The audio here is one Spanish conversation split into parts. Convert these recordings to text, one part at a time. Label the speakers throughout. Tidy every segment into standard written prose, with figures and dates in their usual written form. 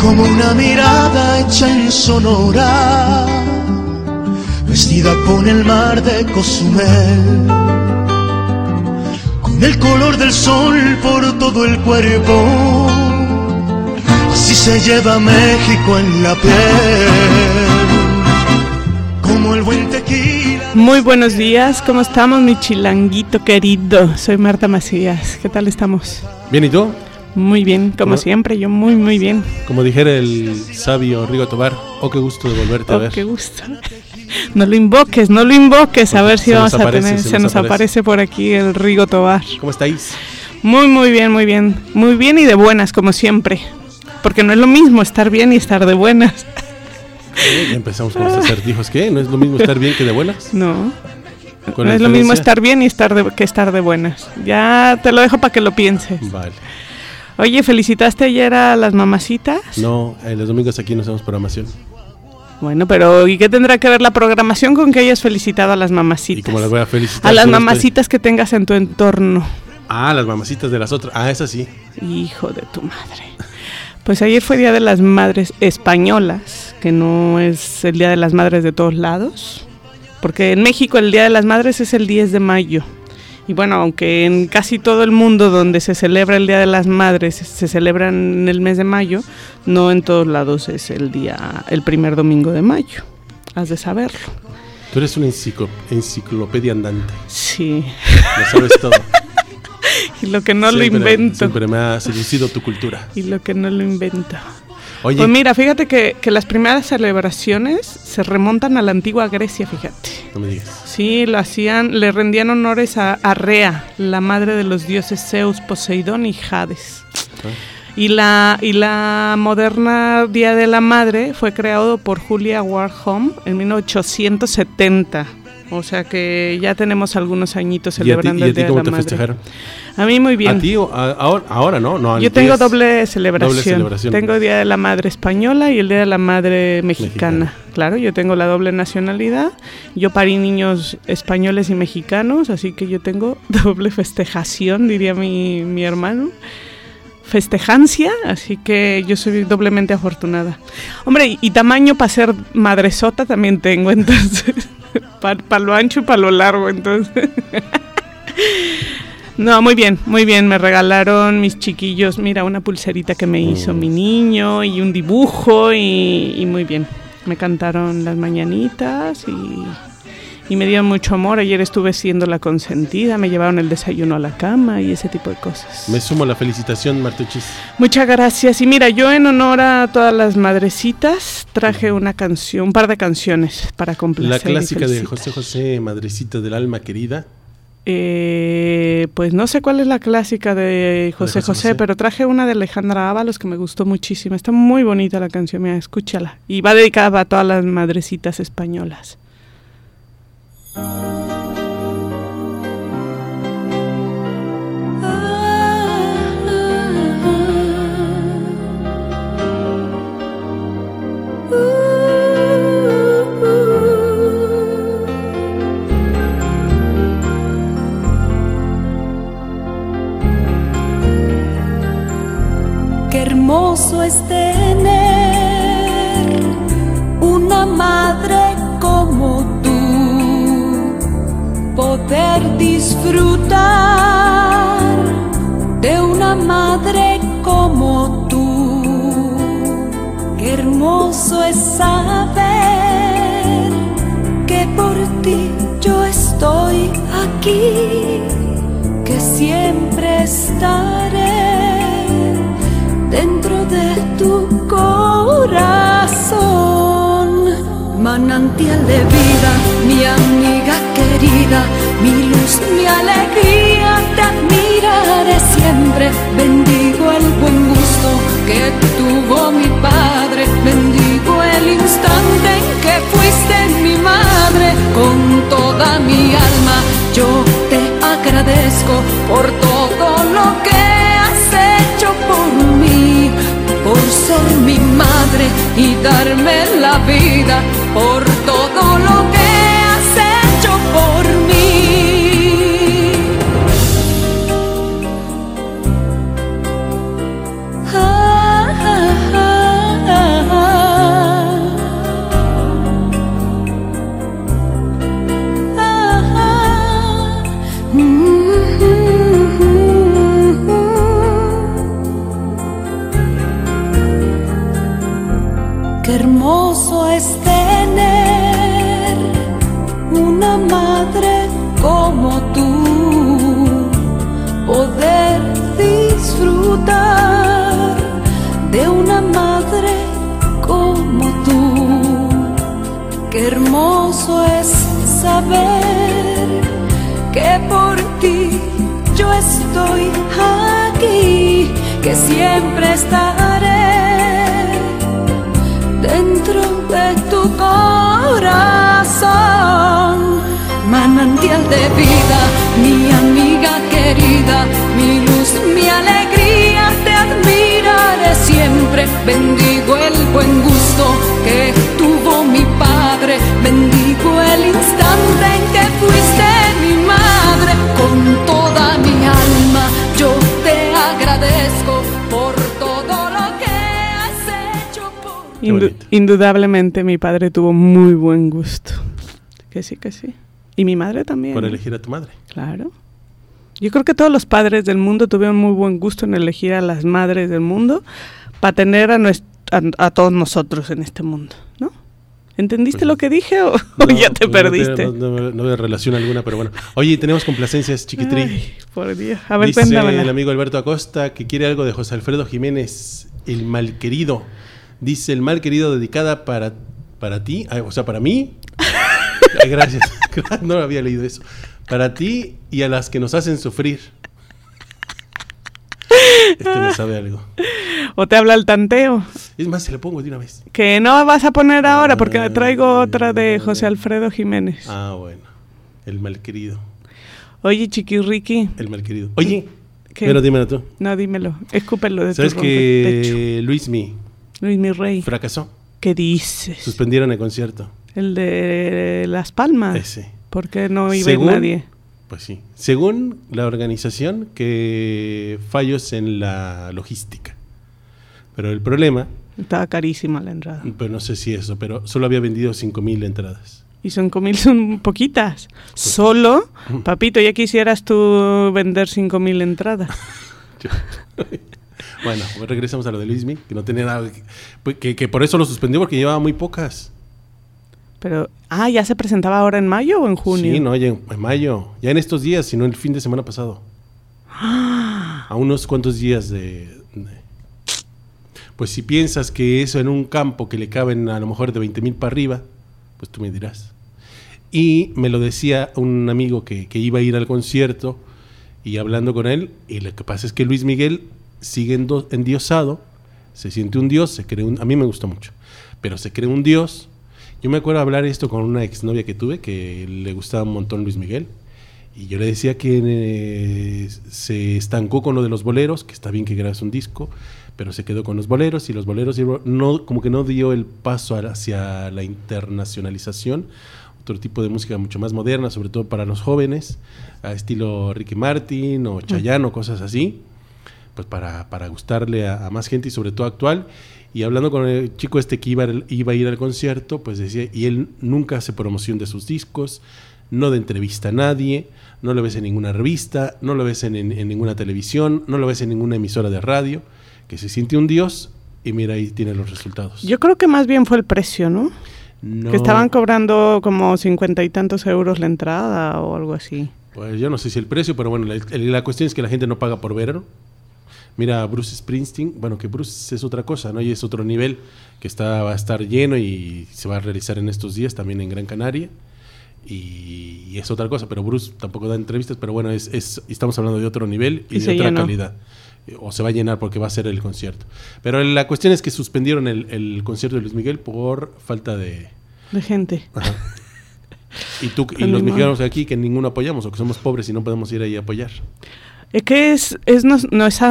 Speaker 1: como una mirada hecha en Sonora, vestida con el mar de Cozumel, con el color del sol por todo el cuerpo. Así se lleva México en la piel, como el buen tequila.
Speaker 2: Muy buenos días, ¿cómo estamos, mi chilanguito querido? Soy Marta Macías, ¿qué tal estamos?
Speaker 3: Bien, ¿y tú?
Speaker 2: Muy bien, como siempre, yo muy bien.
Speaker 3: Como dijera el sabio Rigo Tobar, oh, qué gusto de volverte a ver.
Speaker 2: Qué gusto. No lo invoques, a ver si vamos a tener. Se nos aparece por aquí el Rigo Tobar.
Speaker 3: ¿Cómo estáis?
Speaker 2: Muy bien y de buenas, como siempre. Porque no es lo mismo estar bien y estar de buenas.
Speaker 3: Ya empezamos con los acertijos, ¿qué? ¿No es lo mismo estar bien que de buenas?
Speaker 2: No es lo mismo estar bien y que estar de buenas. Ya te lo dejo para que lo pienses.
Speaker 3: Vale.
Speaker 2: Oye, ¿felicitaste ayer a las mamacitas?
Speaker 3: No, los domingos aquí no hacemos programación.
Speaker 2: Bueno, pero ¿y qué tendrá que ver la programación con que hayas felicitado a las mamacitas?
Speaker 3: ¿Y cómo las voy a felicitar?
Speaker 2: A las mamacitas que tengas en tu entorno.
Speaker 3: Ah, las mamacitas de las otras. Ah, esas sí.
Speaker 2: Hijo de tu madre. Pues ayer fue Día de las Madres Españolas, que no es el Día de las Madres de todos lados, porque en México el Día de las Madres es el 10 de mayo. Y bueno, aunque en casi todo el mundo donde se celebra el Día de las Madres se celebra en el mes de mayo, no en todos lados es el primer domingo de mayo. Has de saberlo.
Speaker 3: Tú eres una enciclopedia andante.
Speaker 2: Sí.
Speaker 3: Lo sabes todo.
Speaker 2: Y lo que no lo invento.
Speaker 3: Siempre me ha seducido tu cultura.
Speaker 2: Y lo que no lo invento.
Speaker 3: Oye.
Speaker 2: Pues mira, fíjate que las primeras celebraciones se remontan a la antigua Grecia, fíjate.
Speaker 3: No me digas.
Speaker 2: Sí, lo hacían, le rendían honores a Rea, la madre de los dioses Zeus, Poseidón y Hades. Y la moderna Día de la Madre fue creado por Julia Ward Howe en 1870. O sea que ya tenemos algunos añitos celebrando el Día de la Madre. ¿Y a ti cómo te festejaron? A mí muy bien.
Speaker 3: ¿A ti ahora no?
Speaker 2: Yo tengo doble celebración. Tengo Día de la Madre española y el Día de la Madre mexicana. Claro, yo tengo la doble nacionalidad. Yo parí niños españoles y mexicanos, así que yo tengo doble festejación, diría mi hermano. Festejancia, así que yo soy doblemente afortunada. Hombre, y tamaño para ser madresota también tengo, entonces... Para lo ancho y para lo largo, entonces. No, muy bien, me regalaron mis chiquillos, mira, una pulserita que me hizo mi niño y un dibujo y muy bien. Me cantaron las mañanitas y me dieron mucho amor. Ayer estuve siendo la consentida, me llevaron el desayuno a la cama y ese tipo de cosas.
Speaker 3: Me sumo a la felicitación, Martuchis.
Speaker 2: Muchas gracias. Y mira, yo en honor a todas las madrecitas traje un par de canciones para complacer.
Speaker 3: La clásica de José José, Madrecita del Alma Querida.
Speaker 2: Pues no sé cuál es la clásica de José José, pero traje una de Alejandra Ábalos que me gustó muchísimo. Está muy bonita la canción, mira, escúchala. Y va dedicada a todas las madrecitas españolas.
Speaker 4: Qué hermoso es tener una madre como tú, poder disfrutar de una madre como tú. Qué hermoso es saber que por ti yo estoy aquí, que siempre estaré dentro de tu corazón. Manantial de vida, mi amiga querida, mi luz, mi alegría, te admiraré siempre. Bendigo el buen gusto que tuvo mi padre, bendigo el instante en que fuiste mi madre. Con toda mi alma yo te agradezco por todo lo que has hecho por mí, por ser mi madre y darme la vida, por todo lo que has hecho por mí. Ah, ah, ah, Qué hermoso es tener una madre como tú, poder disfrutar de una madre como tú. Qué hermoso es saber que por ti yo estoy aquí, que siempre estaré dentro de tu corazón. Manantial de vida, mi amiga querida, mi luz, mi alegría, te admiraré siempre. Bendigo el buen gusto que tuvo mi padre, bendigo el instante en que fuiste mi madre. Con toda mi alma yo te agradezco por todo lo que has hecho por mí.
Speaker 2: Indudablemente mi padre tuvo muy buen gusto. Que sí, que sí. Y mi madre también.
Speaker 3: Por elegir a tu madre.
Speaker 2: Claro. Yo creo que todos los padres del mundo tuvieron muy buen gusto en elegir a las madres del mundo para tener a todos nosotros en este mundo, ¿no? ¿Entendiste pues, lo que dije o ya te perdiste?
Speaker 3: No veo relación alguna, pero bueno. Oye, tenemos complacencias, Chiquitri.
Speaker 2: Ay, por Dios. A ver,
Speaker 3: dice
Speaker 2: cuéntamela.
Speaker 3: El amigo Alberto Acosta que quiere algo de José Alfredo Jiménez, El Malquerido. Dice, El Malquerido dedicada para ti, o sea, para mí. Ay, gracias. No había leído eso. Para ti y a las que nos hacen sufrir. Me sabe algo.
Speaker 2: ¿O te habla el tanteo?
Speaker 3: Es más, se lo pongo de una vez.
Speaker 2: Que no vas a poner ahora porque traigo otra de José Alfredo Jiménez.
Speaker 3: Ah, bueno. El Malquerido.
Speaker 2: Oye, Chiquirriqui.
Speaker 3: El Malquerido. Oye,
Speaker 2: ¿qué?
Speaker 3: Pero dímelo tú.
Speaker 2: No, dímelo. Escúpelo de tu
Speaker 3: ¿sabes que Luismi
Speaker 2: Rey
Speaker 3: fracasó?
Speaker 2: ¿Qué dices?
Speaker 3: Suspendieron el concierto.
Speaker 2: El de Las Palmas.
Speaker 3: Ese.
Speaker 2: ¿Por qué no iba a ir nadie?
Speaker 3: Pues sí. Según la organización, que fallos en la logística. Pero el problema...
Speaker 2: Estaba carísima la entrada.
Speaker 3: Pero no sé si eso, pero solo había vendido 5,000 entradas.
Speaker 2: Y 5,000 son poquitas. Pues, ¿solo? Papito, ya quisieras tú vender 5,000 entradas.
Speaker 3: Bueno, pues regresamos a lo de Luismi, que no tenía nada... Que por eso lo suspendió, porque llevaba muy pocas.
Speaker 2: Pero, ¿ya se presentaba ahora en mayo o en junio?
Speaker 3: Sí, no, ya en mayo. Ya en estos días, sino el fin de semana pasado. A unos cuantos días Pues si piensas que eso en un campo que le caben a lo mejor de 20,000 para arriba, pues tú me dirás. Y me lo decía un amigo que iba a ir al concierto, y hablando con él, y lo que pasa es que Luis Miguel sigue endiosado, se siente un dios, a mí me gusta mucho, pero se cree un dios. Yo me acuerdo hablar esto con una exnovia que tuve, que le gustaba un montón Luis Miguel, y yo le decía que se estancó con lo de los boleros, que está bien que grabes un disco, pero se quedó con los boleros, y los boleros como que no dio el paso hacia la internacionalización, otro tipo de música mucho más moderna, sobre todo para los jóvenes, a estilo Ricky Martin o Chayanne o cosas así, pues para gustarle a más gente y sobre todo actual. Y hablando con el chico que iba a ir al concierto, pues decía, y él nunca hace promoción de sus discos, no de entrevista a nadie, no lo ves en ninguna revista, no lo ves en ninguna televisión, no lo ves en ninguna emisora de radio, que se siente un dios, y mira, ahí tiene los resultados.
Speaker 2: Yo creo que más bien fue el precio, ¿no?
Speaker 3: No.
Speaker 2: Que estaban cobrando como 50 y tantos euros la entrada o algo así.
Speaker 3: Pues yo no sé si el precio, pero bueno, la cuestión es que la gente no paga por verlo. Mira, Bruce Springsteen, bueno, que Bruce es otra cosa, ¿no? Y es otro nivel que va a estar lleno y se va a realizar en estos días también en Gran Canaria. Y es otra cosa, pero Bruce tampoco da entrevistas, pero bueno, estamos hablando de otro nivel y de otra calidad. O se va a llenar porque va a ser el concierto. Pero la cuestión es que suspendieron el concierto de Luis Miguel por falta de
Speaker 2: gente.
Speaker 3: Ajá. Y los mexicanos aquí que ninguno apoyamos, o que somos pobres y no podemos ir ahí a apoyar.
Speaker 2: Es que no es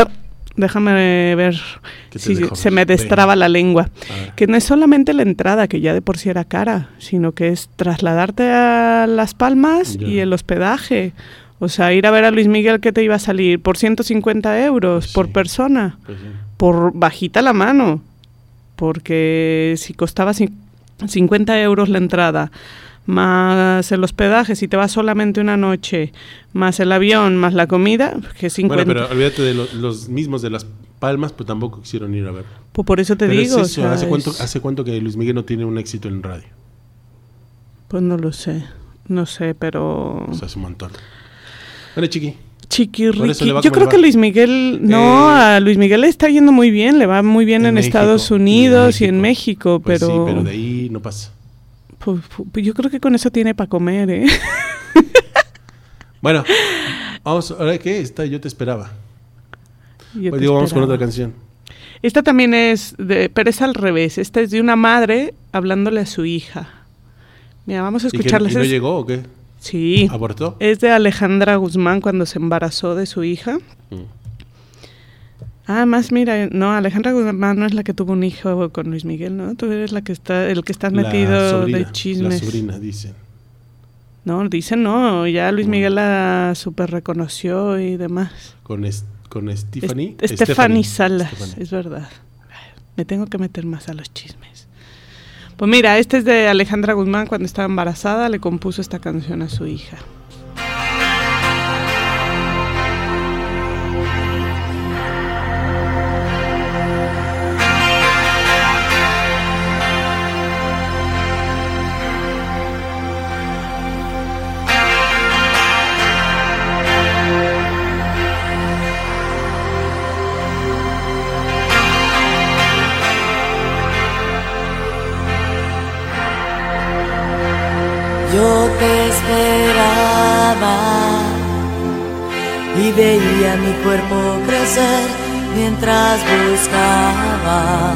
Speaker 2: déjame ver si se me destraba la lengua. Que no es solamente la entrada, que ya de por sí era cara, sino que es trasladarte a Las Palmas y el hospedaje. O sea, ir a ver a Luis Miguel, ¿qué te iba a salir? Por 150 euros pues por persona. Pues sí. Por bajita la mano. Porque si costaba 50 euros la entrada, más el hospedaje, si te vas solamente una noche, más el avión, más la comida, que 50.
Speaker 3: Bueno, pero olvídate de los mismos de Las Palmas, pues tampoco quisieron ir a verlo.
Speaker 2: Pues por eso te
Speaker 3: pero
Speaker 2: digo.
Speaker 3: Es eso, o sea, ¿hace cuánto que Luis Miguel no tiene un éxito en radio?
Speaker 2: Pues no lo sé, pero...
Speaker 3: O sea, hace un montón. Bueno, Chiqui.
Speaker 2: Ricky. Yo creo que Luis Miguel, a Luis Miguel le está yendo muy bien, le va muy bien en México, Estados Unidos y en México,
Speaker 3: pues
Speaker 2: pero...
Speaker 3: Sí, pero de ahí no pasa.
Speaker 2: Pues yo creo que con eso tiene para comer, ¿eh?
Speaker 3: Bueno, vamos, ¿ahora qué? Yo te esperaba. Vamos con otra canción.
Speaker 2: Esta también es, pero es al revés, esta es de una madre hablándole a su hija. Mira, vamos a escucharla.
Speaker 3: ¿Y no llegó o qué?
Speaker 2: Sí.
Speaker 3: ¿Abortó?
Speaker 2: Es de Alejandra Guzmán cuando se embarazó de su hija. Más mira, no, Alejandra Guzmán no es la que tuvo un hijo con Luis Miguel, ¿no? Tú eres el que estás metido de chismes.
Speaker 3: La sobrina, dicen.
Speaker 2: No, dicen no, ya Luis Miguel la super reconoció y demás.
Speaker 3: Con Stephanie.
Speaker 2: Stephanie Salas, es verdad. Me tengo que meter más a los chismes. Pues mira, este es de Alejandra Guzmán, cuando estaba embarazada le compuso esta canción a su hija.
Speaker 5: Yo te esperaba y veía mi cuerpo crecer mientras buscaba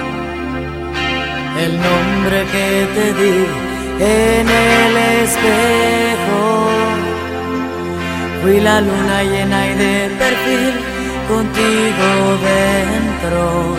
Speaker 5: el nombre que te di en el espejo. Fui la luna llena y de perfil contigo dentro.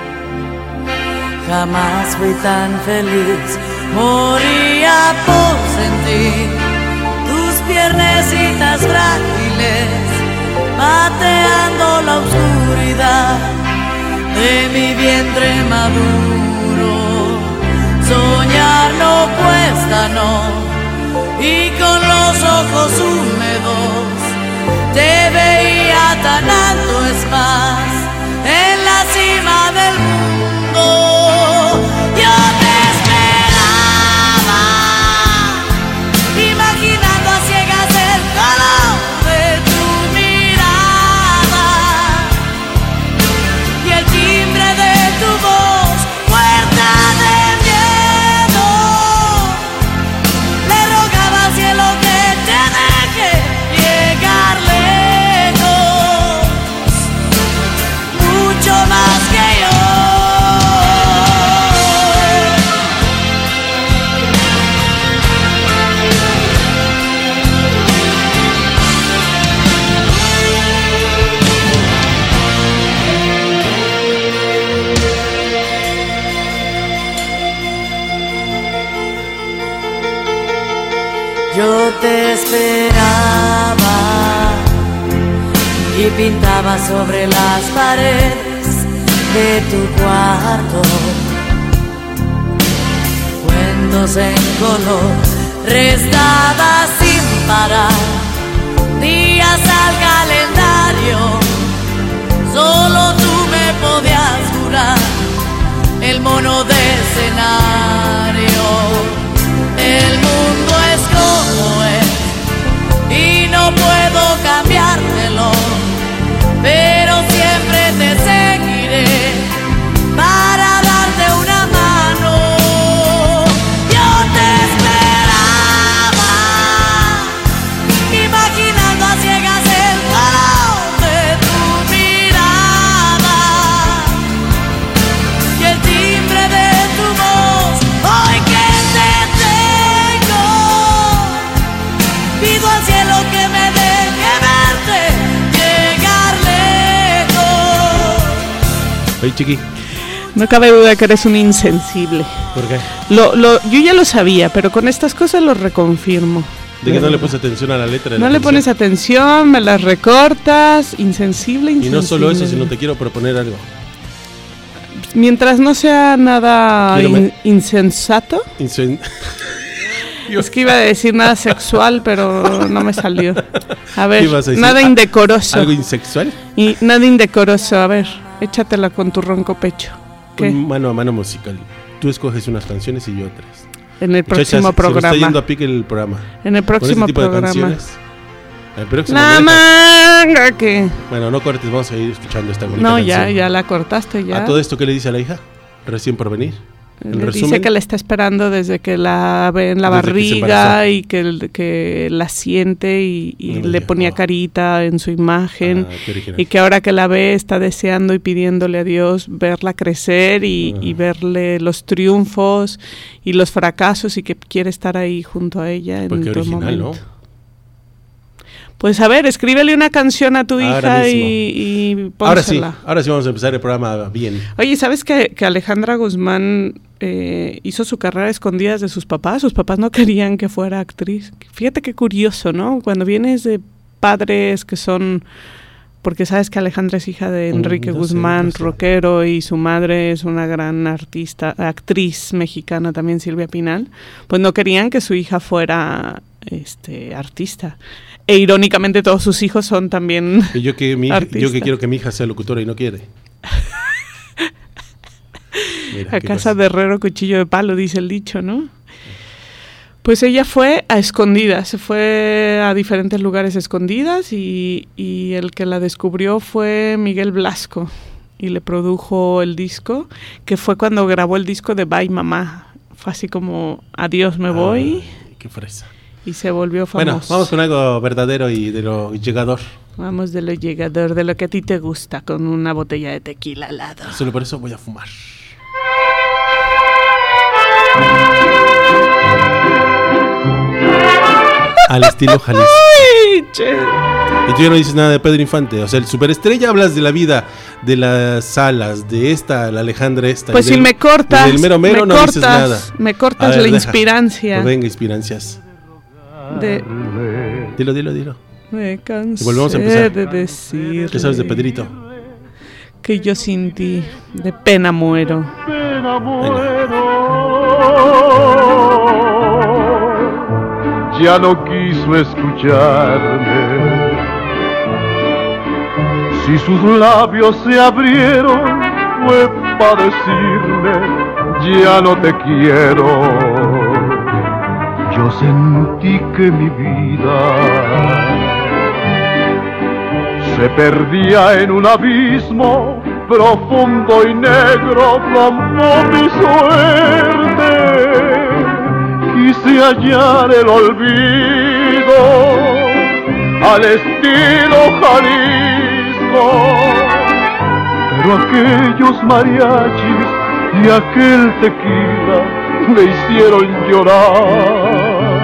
Speaker 5: Jamás fui tan feliz. Moría por sentir tus piernecitas frágiles pateando la oscuridad de mi vientre maduro. Soñar no cuesta, no, y con los ojos húmedos te veía tan alto, es más, en la cima del mundo. Yo te imaginando a ciegas el color de tu mirada y el timbre de tu voz, puerta de miedo. Le rogaba al cielo que te deje llegar lejos, mucho más que yo. Yo te esperaba y pintaba sobre las paredes de tu cuarto cuentos en color, restaba sin parar días al calendario. Solo tú me podías jurar el mono de escenario. El mundo es como es y no puedo cambiártelo, pero siempre te seguiré para darte una mano. Yo te esperaba, imaginando a ciegas el color de tu mirada y el timbre de tu voz. Hoy que pido al cielo que me deje verte llegar lejos.
Speaker 3: Oye, Chiqui.
Speaker 2: No cabe duda que eres un insensible.
Speaker 3: ¿Por qué?
Speaker 2: Yo ya lo sabía, pero con estas cosas lo reconfirmo.
Speaker 3: ¿De que no le pones atención a la letra de la
Speaker 2: canción? No le pones atención, me las recortas, insensible.
Speaker 3: Y no solo eso, sino te quiero proponer algo.
Speaker 2: Mientras no sea nada insensato. Es que iba a decir nada sexual, pero no me salió. A ver, nada indecoroso.
Speaker 3: ¿Algo insexual?
Speaker 2: Y nada indecoroso, a ver, échatela con tu ronco pecho. ¿Qué?
Speaker 3: Un mano a mano musical. Tú escoges unas canciones y yo otras.
Speaker 2: En el próximo programa.
Speaker 3: Se me está yendo a pique el programa.
Speaker 2: En el próximo programa.
Speaker 3: El próximo
Speaker 2: la manga que...
Speaker 3: Bueno, no cortes, vamos a ir escuchando esta bonita
Speaker 2: canción.
Speaker 3: canción.
Speaker 2: Ya la cortaste ya.
Speaker 3: ¿A todo esto qué le dice a la hija? Recién por venir.
Speaker 2: Le dice que la está esperando desde que la ve en la barriga y que la siente y le ponía carita en su imagen y que ahora que la ve está deseando y pidiéndole a Dios verla crecer y verle los triunfos y los fracasos y que quiere estar ahí junto a ella en todo momento. ¿No? Pues a ver, escríbele una canción a tu hija y pónsela.
Speaker 3: Ahora sí vamos a empezar el programa bien.
Speaker 2: Oye, ¿sabes que Alejandra Guzmán hizo su carrera a escondidas de sus papás? Sus papás no querían que fuera actriz. Fíjate qué curioso, ¿no? Cuando vienes de padres que son... Porque sabes que Alejandra es hija de Enrique Guzmán, rockero, y su madre es una gran actriz mexicana también, Silvia Pinal. Pues no querían que su hija fuera artista. E irónicamente todos sus hijos son también
Speaker 3: yo que quiero que mi hija sea locutora y no quiere.
Speaker 2: Mira, a casa de herrero cuchillo de palo, dice el dicho, ¿no? Pues ella fue a escondidas, se fue a diferentes lugares escondidas y el que la descubrió fue Miguel Blasco y le produjo el disco, que fue cuando grabó el disco de Bye Mamá. Fue así como, adiós me voy.
Speaker 3: Qué fresa.
Speaker 2: Y se volvió famoso.
Speaker 3: Bueno, vamos con algo verdadero y de lo llegador.
Speaker 2: Vamos de lo llegador, de lo que a ti te gusta, con una botella de tequila al lado.
Speaker 3: Solo por eso voy a fumar. Al estilo Jalisco.
Speaker 2: Ay, che.
Speaker 3: Y tú ya no dices nada de Pedro Infante. O sea, el superestrella hablas de la vida, de las salas, de esta, la Alejandra esta.
Speaker 2: Pues si me cortas,
Speaker 3: del mero no
Speaker 2: cortas,
Speaker 3: dices nada.
Speaker 2: Me cortas ver, la inspirancia.
Speaker 3: No venga, inspirancias. Dilo.
Speaker 2: Me cansé
Speaker 3: volvemos a empezar.
Speaker 2: de decir.
Speaker 3: ¿Qué sabes de Pedrito?
Speaker 2: Que yo sin ti de pena muero.
Speaker 6: Ya no quiso escucharme. Si sus labios se abrieron fue para decirme ya no te quiero. Yo sentí que mi vida se perdía en un abismo profundo y negro como mi suerte. Quise hallar el olvido al estilo Jalisco, pero aquellos mariachis y aquel tequila me hicieron llorar.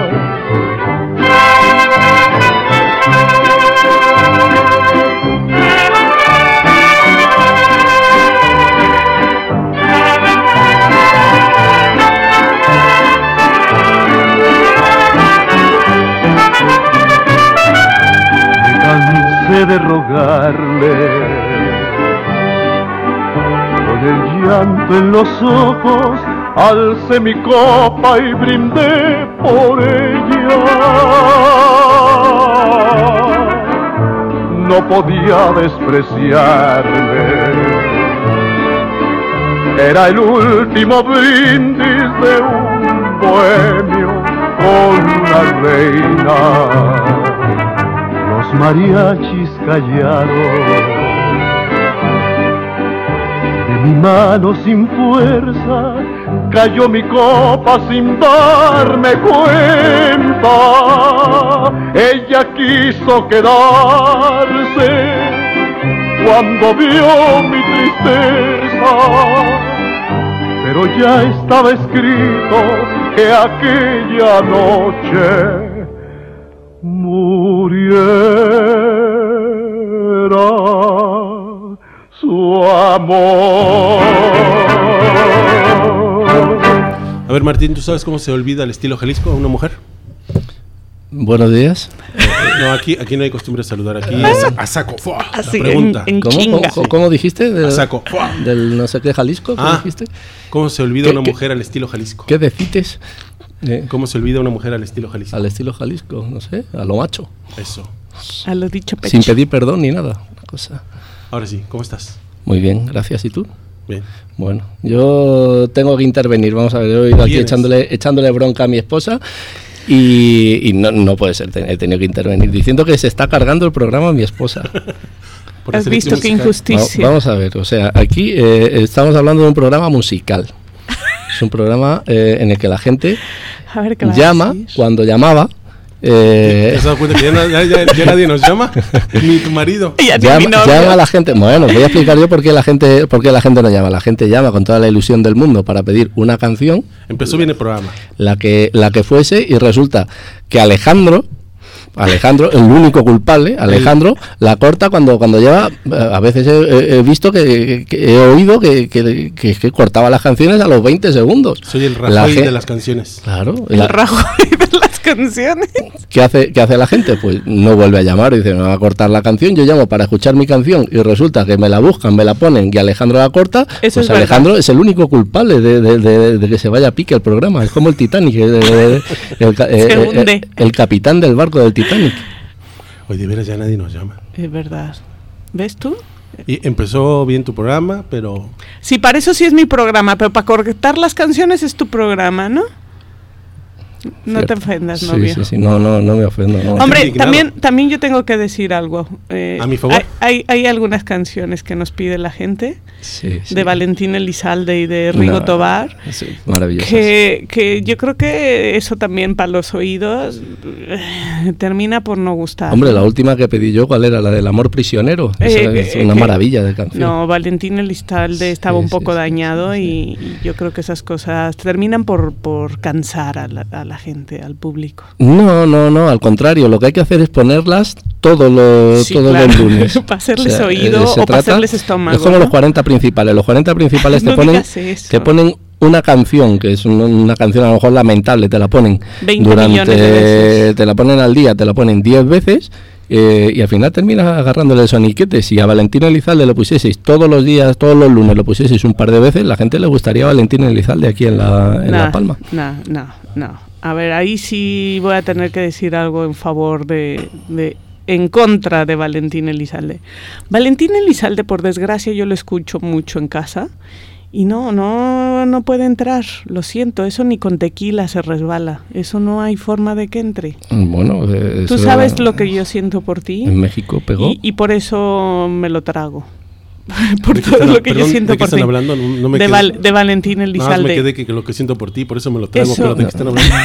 Speaker 6: De rogarle, con el llanto en los ojos, alcé mi copa y brindé por ella. No podía despreciarme, era el último brindis de un bohemio con una reina. Los mariachis callaron, de mi mano sin fuerza cayó mi copa sin darme cuenta. Ella quiso quedarse cuando vio mi tristeza, pero ya estaba escrito que aquella noche muriera su amor.
Speaker 3: A ver, Martín, ¿tú sabes cómo se olvida el estilo Jalisco a una mujer?
Speaker 7: Buenos días.
Speaker 3: No, aquí no hay costumbre de saludar. Aquí es a saco.
Speaker 2: Así,
Speaker 3: la pregunta.
Speaker 7: ¿Cómo dijiste?
Speaker 3: A saco.
Speaker 7: Del no sé qué Jalisco. ¿Cómo dijiste?
Speaker 3: ¿Cómo se olvida una mujer al estilo Jalisco?
Speaker 7: ¿Qué decites?
Speaker 3: ¿Cómo se olvida una mujer al estilo Jalisco?
Speaker 7: Al estilo Jalisco, no sé, a lo macho.
Speaker 3: Eso.
Speaker 2: A lo dicho pecho.
Speaker 7: Sin pedir perdón ni nada. Una cosa.
Speaker 3: Ahora sí, ¿cómo estás?
Speaker 7: Muy bien, gracias. ¿Y tú?
Speaker 3: Bien.
Speaker 7: Bueno, yo tengo que intervenir. Vamos a ver, he ido aquí echándole bronca a mi esposa y no puede ser. He tenido que intervenir diciendo que se está cargando el programa a mi esposa.
Speaker 2: ¿Has visto qué injusticia?
Speaker 7: Vamos a ver, o sea, aquí estamos hablando de un programa musical. Es un programa en el que la gente llama cuando llamaba.
Speaker 3: ¿Te has dado cuenta que ya nadie nos llama? Ni tu marido.
Speaker 7: Llama a la gente. Bueno, voy a explicar yo por qué la gente no llama. La gente llama con toda la ilusión del mundo para pedir una canción.
Speaker 3: Empezó bien el programa.
Speaker 7: La que fuese, y resulta que Alejandro, el único culpable, Alejandro, la corta cuando lleva. A veces he visto que he oído que cortaba las canciones a los 20 segundos.
Speaker 3: Soy el Rajoy de las canciones.
Speaker 7: Claro.
Speaker 2: El Rajoy de las canciones.
Speaker 7: ¿Qué hace la gente? Pues no vuelve a llamar y dice, me va a cortar la canción. Yo llamo para escuchar mi canción y resulta que me la buscan, me la ponen y Alejandro la corta.
Speaker 2: Eso
Speaker 7: pues Alejandro es el único culpable de que se vaya a pique el programa. Es como el Titanic, el capitán del barco del Titanic.
Speaker 3: Hoy de veras ya nadie nos llama.
Speaker 2: Es verdad. ¿Ves tú?
Speaker 3: Y empezó bien tu programa, pero...
Speaker 2: Sí, para eso sí es mi programa, pero para cortar las canciones es tu programa, ¿no? No te ofendas, novio.
Speaker 7: Sí, no me ofendo. No.
Speaker 2: Hombre, también yo tengo que decir algo.
Speaker 3: ¿A mi favor?
Speaker 2: Hay algunas canciones que nos pide la gente,
Speaker 7: sí.
Speaker 2: de Valentín Elizalde y de Rigo Tobar,
Speaker 7: maravillosas.
Speaker 2: Que yo creo que eso también para los oídos termina por no gustar.
Speaker 7: Hombre, la última que pedí yo, ¿cuál era? La del Amor Prisionero. Es una maravilla de canción.
Speaker 2: No, Valentín Elizalde estaba un poco dañado y yo creo que esas cosas terminan por cansar a la gente, al público.
Speaker 7: No, al contrario, lo que hay que hacer es ponerlas todos los lunes.
Speaker 2: Para hacerles oído o para hacerles estómago.
Speaker 7: Es como los 40 principales. Los 40 principales te ponen una canción, que es una canción a lo mejor lamentable, te la ponen
Speaker 2: 20 millones de veces.
Speaker 7: Te la ponen al día, te la ponen 10 veces. Y al final terminas agarrándole soniquete. Si a Valentín Elizalde lo pusieseis todos los días, todos los lunes lo pusieseis un par de veces, la gente le gustaría a Valentín Elizalde aquí en La Palma.
Speaker 2: No. A ver, ahí sí voy a tener que decir algo en favor en contra de Valentín Elizalde. Valentín Elizalde, por desgracia, yo lo escucho mucho en casa y no puede entrar. Lo siento, eso ni con tequila se resbala. Eso no hay forma de que entre.
Speaker 7: Bueno,
Speaker 2: tú sabes lo que yo siento por ti.
Speaker 7: En México pegó.
Speaker 2: Y por eso me lo trago. Por todo lo que yo siento por ti.
Speaker 3: Hablando?
Speaker 2: De Valentín Elizalde.
Speaker 3: No, me quedé que lo que siento por ti, por eso me lo traigo. Pero ¿de qué están hablando?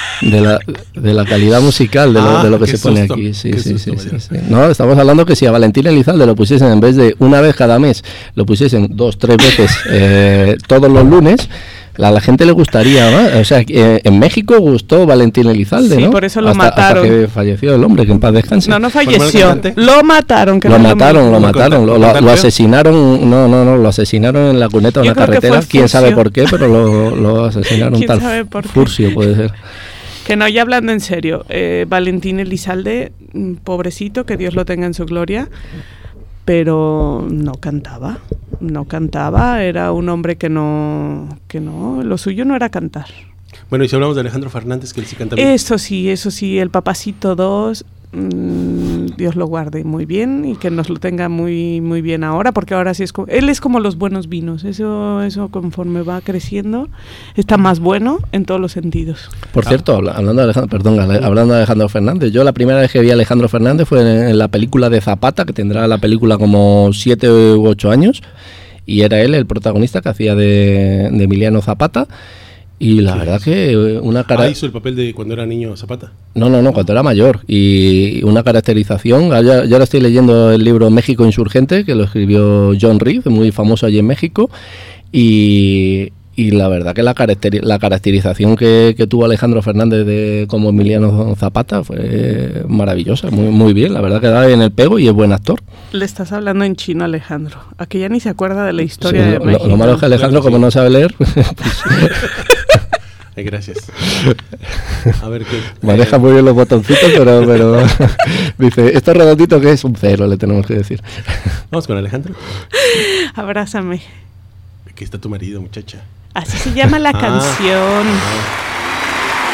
Speaker 7: De la calidad musical de lo que se pone aquí. Sí. No, estamos hablando que si a Valentín Elizalde lo pusiesen en vez de una vez cada mes, lo pusiesen 2-3 veces todos los lunes, a la gente le gustaría, ¿no? O sea, en México gustó Valentín Elizalde, ¿no?
Speaker 2: Sí, por eso lo mataron.
Speaker 7: Hasta que falleció el hombre, que en paz descanse.
Speaker 2: No falleció. Lo mataron.
Speaker 7: Lo asesinaron. Lo asesinaron en la cuneta de una carretera. Quién sabe por qué, pero lo asesinaron.
Speaker 2: ¿Quién sabe por qué?
Speaker 7: Furcio puede ser.
Speaker 2: Que no, ya hablando en serio, Valentín Elizalde, pobrecito, que Dios lo tenga en su gloria, pero no cantaba, era un hombre que no, lo suyo no era cantar.
Speaker 3: Bueno, y si hablamos de Alejandro Fernández, que él sí canta bien.
Speaker 2: Eso sí, el Papacito 2, Dios lo guarde muy bien y que nos lo tenga muy muy bien ahora, porque ahora sí él es como los buenos vinos, eso conforme va creciendo está más bueno en todos los sentidos.
Speaker 7: Por cierto, hablando de Alejandro Fernández, yo la primera vez que vi a Alejandro Fernández fue en la película de Zapata, que tendrá la película como 7 u 8 años, y era él el protagonista que hacía de Emiliano Zapata. Y la verdad que una cara...
Speaker 3: ¿hizo el papel de cuando era niño Zapata?
Speaker 7: No, cuando era mayor. Y una caracterización... Yo ahora estoy leyendo el libro México Insurgente, que lo escribió John Reed, muy famoso allí en México. Y la verdad que la caracterización que tuvo Alejandro Fernández como Emiliano Zapata fue maravillosa, muy, muy bien. La verdad que da bien el pego y es buen actor.
Speaker 2: Le estás hablando en chino, Alejandro. A que ya ni se acuerda de la historia de México.
Speaker 7: Lo malo es que Alejandro, como no sabe leer...
Speaker 3: Gracias. A ver qué.
Speaker 7: Maneja muy bien los botoncitos, pero dice, ¿esto redondito qué es? Un 0, le tenemos que decir.
Speaker 3: Vamos con Alejandro.
Speaker 2: Abrázame.
Speaker 3: Aquí está tu marido, muchacha.
Speaker 2: Así se llama la canción.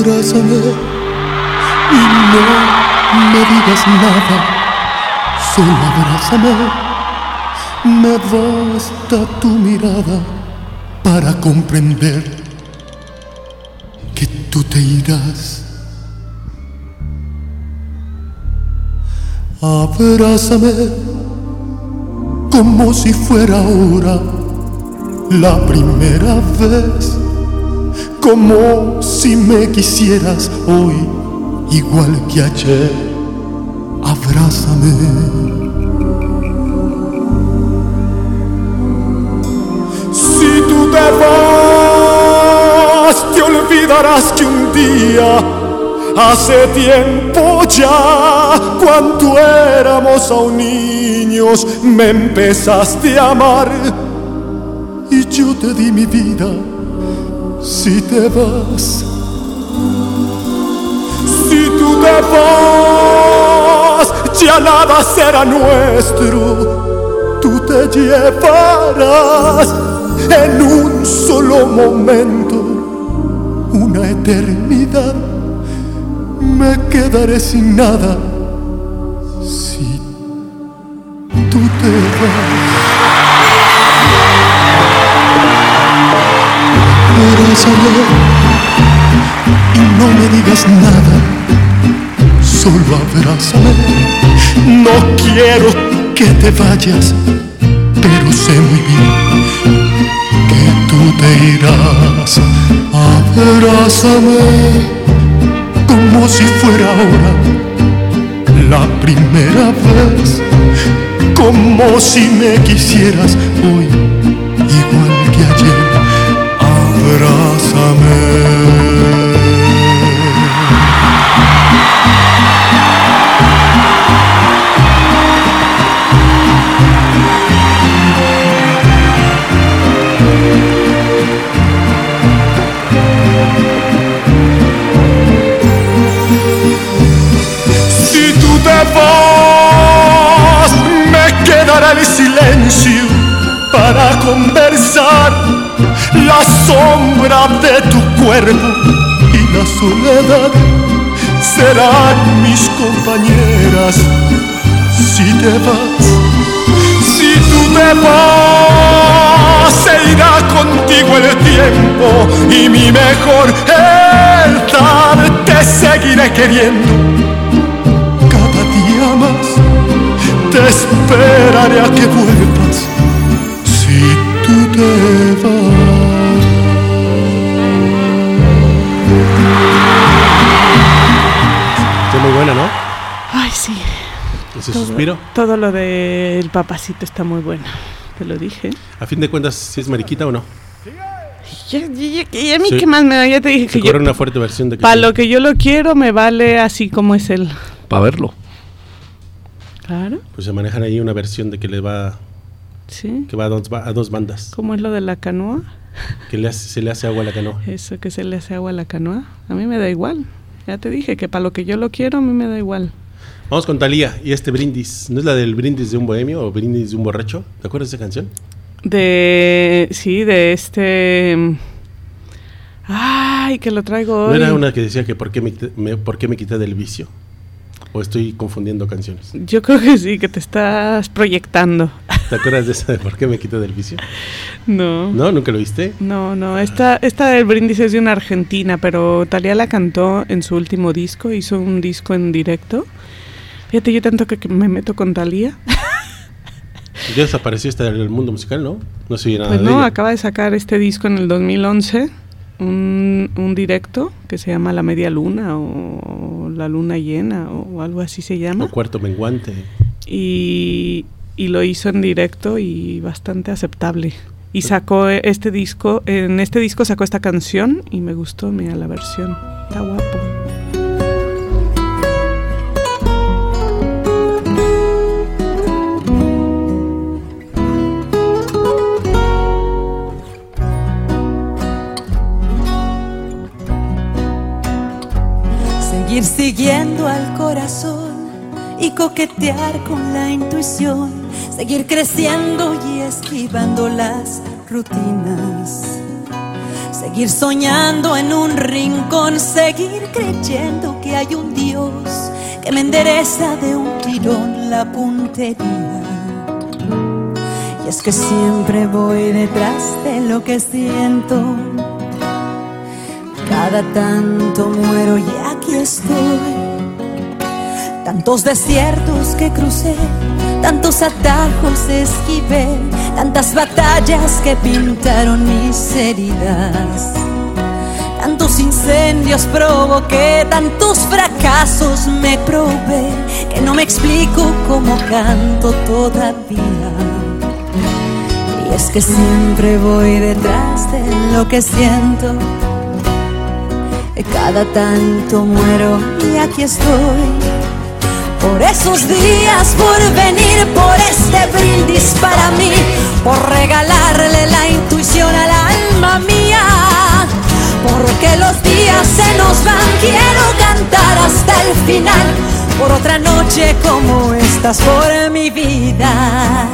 Speaker 1: Abrázame y no me digas nada, solo abrázame. Me basta tu mirada para comprender que tú te irás. Abrázame como si fuera ahora la primera vez, como si me quisieras hoy igual que ayer. Abrázame. Si tú te vas, te olvidarás que un día, hace tiempo ya, cuando éramos aún niños, me empezaste a amar y yo te di mi vida. Si te vas, si tú te vas, ya nada será nuestro. Tú te llevarás en un solo momento una eternidad. Me quedaré sin nada si tú te vas. Abrázame y no me digas nada, solo abrázame. No quiero que te vayas, pero sé muy bien que tú te irás. Abrázame como si fuera ahora la primera vez, como si me quisieras hoy igual que ayer. Abrázame. Si tú te vas, me quedará el silencio para conversar. La sombra de tu cuerpo y la soledad serán mis compañeras. Si te vas, si tú te vas, se irá contigo el tiempo y mi mejor edad. Te seguiré queriendo cada día más. Te esperaré a que vuelvas. Si tú te vas.
Speaker 3: Está muy buena, ¿no?
Speaker 2: Ay, sí.
Speaker 3: Ese suspiro.
Speaker 2: Todo lo del papacito está muy bueno. Te lo dije.
Speaker 3: A fin de cuentas, ¿si es mariquita o no?
Speaker 2: Y a mí sí. ¿Qué más me da? Ya te dije que
Speaker 3: corre una fuerte versión de que
Speaker 2: para lo que yo lo quiero me vale así como es él.
Speaker 7: Para verlo.
Speaker 2: Claro.
Speaker 3: Pues se manejan ahí una versión de que le va...
Speaker 2: Sí.
Speaker 3: Que va a dos bandas.
Speaker 2: ¿Cómo es lo de la canoa?
Speaker 3: Que se le hace agua a la canoa.
Speaker 2: Eso, que se le hace agua a la canoa. A mí me da igual. Ya te dije que para lo que yo lo quiero, a mí me da igual.
Speaker 3: Vamos con Thalía y este brindis. ¿No es la del brindis de un bohemio o brindis de un borracho? ¿Te acuerdas de esa canción?
Speaker 2: Sí, de este... Ay, que lo traigo hoy.
Speaker 3: ¿No era una que decía que por qué me quité del vicio? ¿O estoy confundiendo canciones?
Speaker 2: Yo creo que sí, que te estás proyectando.
Speaker 3: ¿Te acuerdas de esa de por qué me quité del vicio?
Speaker 2: No.
Speaker 3: ¿No? ¿Nunca lo viste?
Speaker 2: No. Esta del brindis es de una argentina, pero Thalía la cantó en su último disco. Hizo un disco en directo. Fíjate, yo tanto que me meto con Thalía.
Speaker 3: Ya desapareció esta del mundo musical, ¿no? No se oye nada
Speaker 2: pues
Speaker 3: de
Speaker 2: no,
Speaker 3: ella.
Speaker 2: acaba de sacar este disco en el 2011. Un directo que se llama La Media Luna o La Luna Llena o algo así se llama.
Speaker 3: O Cuarto Menguante.
Speaker 2: Y lo hizo en directo y bastante aceptable. Y sacó este disco, en este disco sacó esta canción y me gustó, mira la versión, está guapo.
Speaker 5: Seguir siguiendo al corazón y coquetear con la intuición, seguir creciendo y esquivando las rutinas,
Speaker 4: seguir soñando en un rincón, seguir creyendo que hay un Dios que me endereza de un tirón la puntería. Y es que siempre voy detrás de lo que siento, cada tanto muero y aquí estoy. Tantos desiertos que crucé, tantos atajos esquivé, tantas batallas que pintaron mis heridas, tantos incendios provoqué, tantos fracasos me probé, que no me explico cómo canto todavía. Y es que siempre voy detrás de lo que siento, cada tanto muero y aquí estoy. Por esos días, por venir, por este brindis para mí, por regalarle la intuición al alma mía. Porque los días se nos van, quiero cantar hasta el final, por otra noche como estas, por mi vida.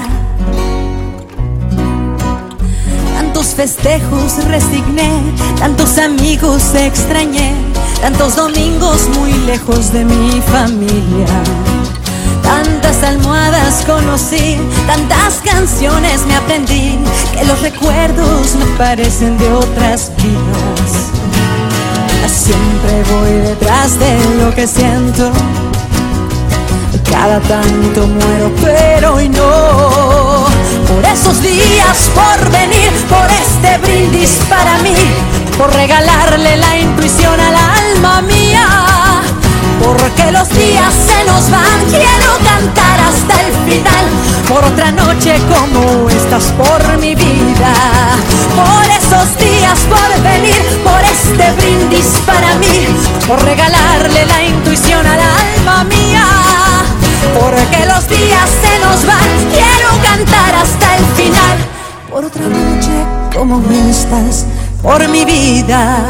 Speaker 4: Tantos festejos resigné, tantos amigos extrañé, tantos domingos muy lejos de mi familia. Tantas almohadas conocí, tantas canciones me aprendí, que los recuerdos me parecen de otras vidas. Siempre voy detrás de lo que siento, cada tanto muero pero hoy no. Por esos días, por venir, por este brindis para mí, por regalarle la intuición al alma mía. Porque los días se nos van, quiero cantar hasta el final, por otra noche como estas, por mi vida. Por esos días, por venir, por este brindis para mí, por regalarle la intuición al alma mía. Porque los días se nos van, quiero cantar hasta el final, por otra noche como estas, por mi vida.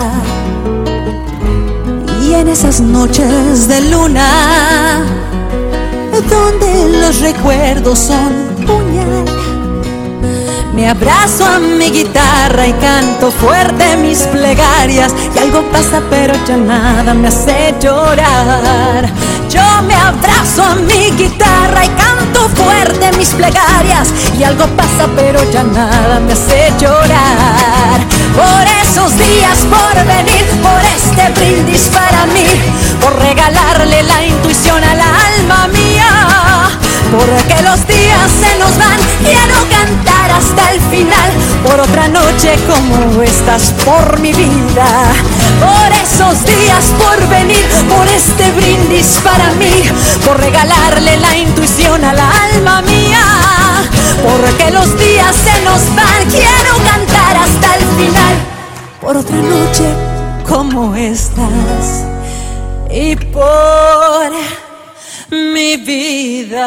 Speaker 4: Y en esas noches de luna, donde los recuerdos son puñal, me abrazo a mi guitarra y canto fuerte mis plegarias. Y algo pasa pero ya nada me hace llorar. Yo me abrazo a mi guitarra y canto fuerte mis plegarias. Y algo pasa pero ya nada me hace llorar. Por esos días, por venir, por este brindis para mí, por regalarle la intuición al alma mía. Porque los días se nos van, quiero cantar hasta el final, por otra noche como estas, por mi vida. Por esos días, por venir, por este brindis para mí, por regalarle la intuición al alma mía. Porque los días se nos van, quiero cantar hasta el final, por otra noche como estas y por mi vida.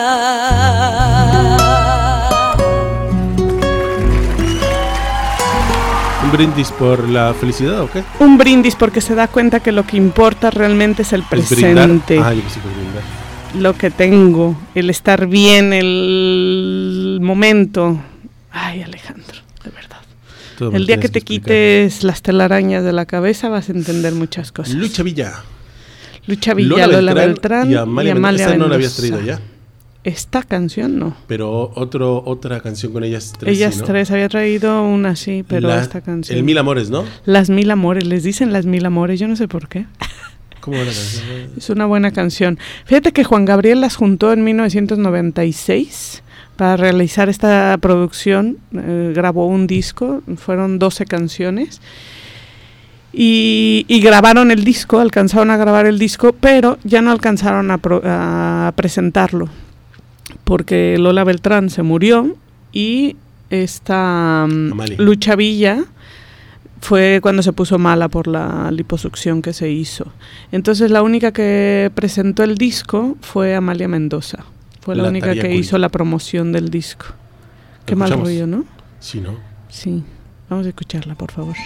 Speaker 3: ¿Un brindis por la felicidad o qué?
Speaker 2: Un brindis porque se da cuenta que lo que importa realmente es el presente.
Speaker 3: Ah, yo pensé que brindar.
Speaker 2: Lo que tengo, el estar bien, el momento. Ay, Alejandro, de verdad.
Speaker 3: Todo
Speaker 2: el día que te quites las telarañas de la cabeza vas a entender muchas cosas.
Speaker 3: Lucha Villa,
Speaker 2: Lola Beltrán
Speaker 3: y Amalia Mendoza. ¿Esa no la habías traído ya?
Speaker 2: Esta canción no.
Speaker 3: Pero otra canción con ellas tres.
Speaker 2: Ellas
Speaker 3: ¿sí, no?
Speaker 2: tres, había traído una sí, pero esta canción.
Speaker 3: El Mil Amores, ¿no?
Speaker 2: Las Mil Amores, les dicen Las Mil Amores, yo no sé por qué.
Speaker 3: ¿Cómo va la canción?
Speaker 2: Es una buena canción. Fíjate que Juan Gabriel las juntó en 1996 para realizar esta producción. Grabó un disco, fueron 12 canciones. Y grabaron el disco, alcanzaron a grabar el disco, pero ya no alcanzaron a presentarlo, porque Lola Beltrán se murió y esta Lucha Villa fue cuando se puso mala por la liposucción que se hizo. Entonces la única que presentó el disco fue Amalia Mendoza. Fue la única que hizo la promoción del disco. Qué mal rollo, ¿no?
Speaker 3: Sí, ¿no?
Speaker 2: Sí. Vamos a escucharla, por favor.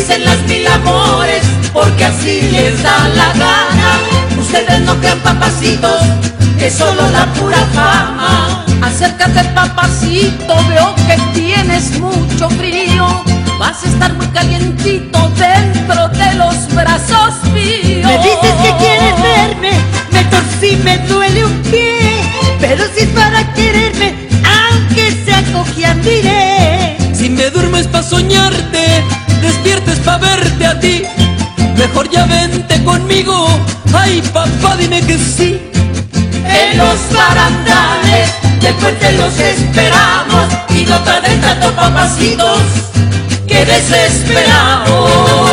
Speaker 5: dicen las mil amores, porque así les da la gana. Ustedes no crean, papacitos, es solo la pura fama. Acércate, papacito, veo que tienes mucho frío. Vas a estar muy calientito dentro de los brazos míos.
Speaker 8: Me dices que quieres verme, me torcí, me duele un pie, pero si es para quererme, aunque sea cojeando iré.
Speaker 5: Si me duermes pa' soñarte, despiertes pa' verte a ti, mejor ya vente conmigo, ay papá dime que sí. En los barandales del puente los esperamos, y no tarden tanto, papacitos, que desesperamos.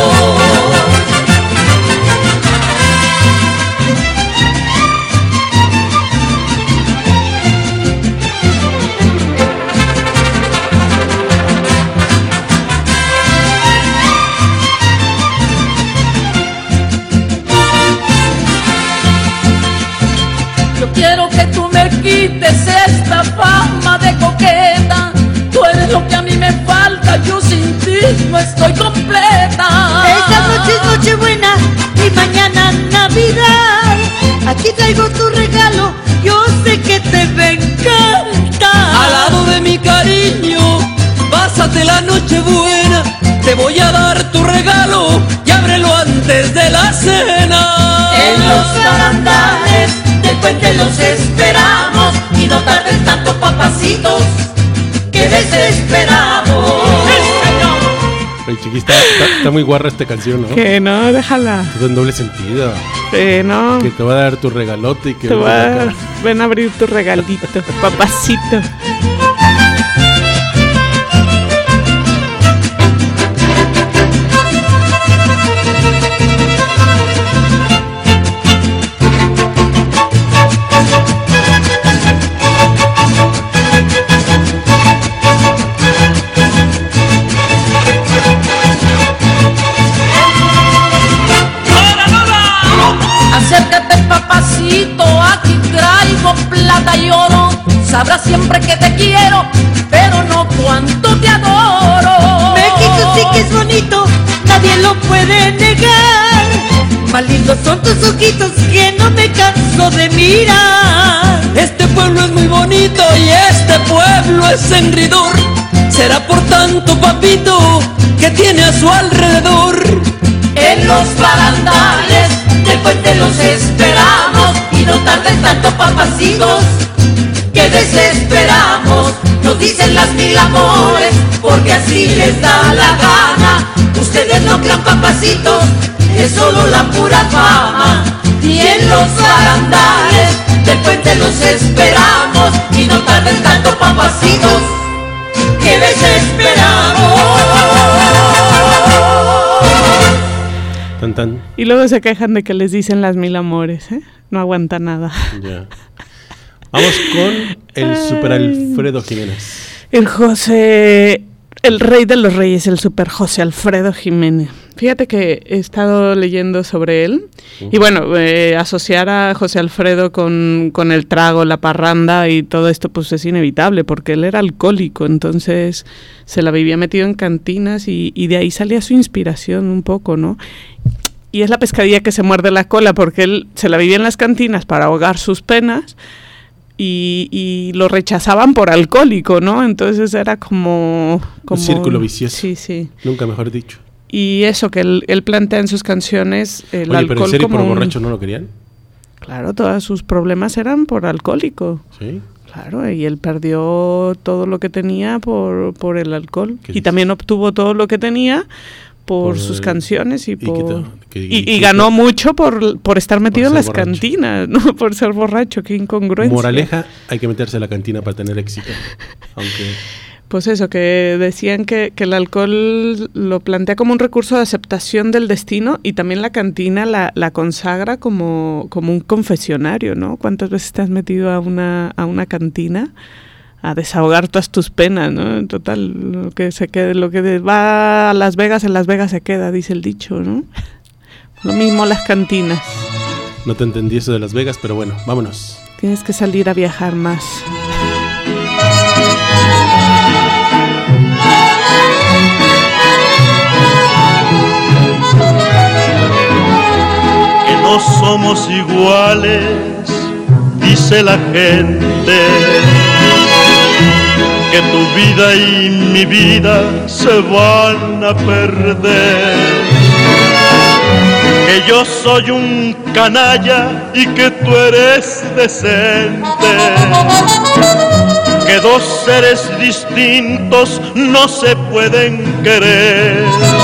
Speaker 5: Yo quiero que tú me quites esta fama de coqueta. Tú eres lo que a mí me falta, yo sin ti no estoy completa.
Speaker 8: Esta noche es Nochebuena y mañana Navidad. Aquí traigo tu regalo, yo sé que te va a encantar.
Speaker 5: Al lado de mi cariño, pásate la Nochebuena. Te voy a dar tu regalo y ábrelo antes de la cena. En los barandales del puente los esperamos, y no tarden tanto, papacitos, que desesperamos.
Speaker 3: Ay, chiqui, está muy guarra esta canción, ¿no?
Speaker 2: Que no, déjala.
Speaker 3: Todo en doble sentido.
Speaker 2: No.
Speaker 3: Que te va a dar tu regalote y que
Speaker 2: ven a abrir tu regalito, papacito.
Speaker 5: Acércate, papacito, aquí traigo plata y oro. Sabrás siempre que te quiero, pero no cuánto te adoro.
Speaker 8: México sí que es bonito, nadie lo puede negar. Más lindos son tus ojitos que no me canso de mirar.
Speaker 5: Este pueblo es muy bonito y este pueblo es engridor. Será por tanto, papito, que tiene a su alrededor. En los barandales del puente los esperamos, y no tarden tanto, papacitos, que desesperamos. Nos dicen las mil amores, porque así les da la gana. Ustedes no crean, papacitos, es solo la pura fama. Y en los barandales del puente los esperamos, y no tarden tanto, papacitos, que desesperamos.
Speaker 3: Tan, tan.
Speaker 2: Y luego se quejan de que les dicen las mil amores, ¿eh? No aguanta nada.
Speaker 3: Ya. Vamos con el Super Alfredo Jiménez.
Speaker 2: El rey de los reyes, el Super José Alfredo Jiménez. Fíjate que he estado leyendo sobre él. Y bueno, asociar a José Alfredo con el trago, la parranda y todo esto, pues es inevitable, porque él era alcohólico, entonces se la vivía metido en cantinas y de ahí salía su inspiración un poco, ¿no? Y es la pescadilla que se muerde la cola, porque él se la vivía en las cantinas para ahogar sus penas, y lo rechazaban por alcohólico, ¿no? Entonces era como
Speaker 3: un círculo vicioso.
Speaker 2: Sí, sí.
Speaker 3: Nunca mejor dicho.
Speaker 2: Y eso que él plantea en sus canciones, el
Speaker 3: Oye,
Speaker 2: alcohol
Speaker 3: pero ¿en serio
Speaker 2: como
Speaker 3: por borracho no lo querían?
Speaker 2: Claro, todos sus problemas eran por alcohólico.
Speaker 3: Sí.
Speaker 2: Claro, y él perdió todo lo que tenía por el alcohol. Y también obtuvo todo lo que tenía por sus canciones y ganó mucho por estar metido en las cantinas, no por ser borracho. Qué incongruencia.
Speaker 3: Moraleja, hay que meterse a la cantina para tener éxito. Aunque...
Speaker 2: Pues eso, que decían que el alcohol lo plantea como un recurso de aceptación del destino, y también la cantina la consagra como un confesionario, ¿no? ¿Cuántas veces te has metido a una cantina a desahogar todas tus penas, ¿no? En total, lo que va a Las Vegas, en Las Vegas se queda, dice el dicho, ¿no? Lo mismo las cantinas.
Speaker 3: No te entendí eso de Las Vegas, pero bueno, vámonos.
Speaker 2: Tienes que salir a viajar más.
Speaker 1: somos iguales, dice la gente, que tu vida y mi vida se van a perder, que yo soy un canalla y que tú eres decente, que dos seres distintos no se pueden querer.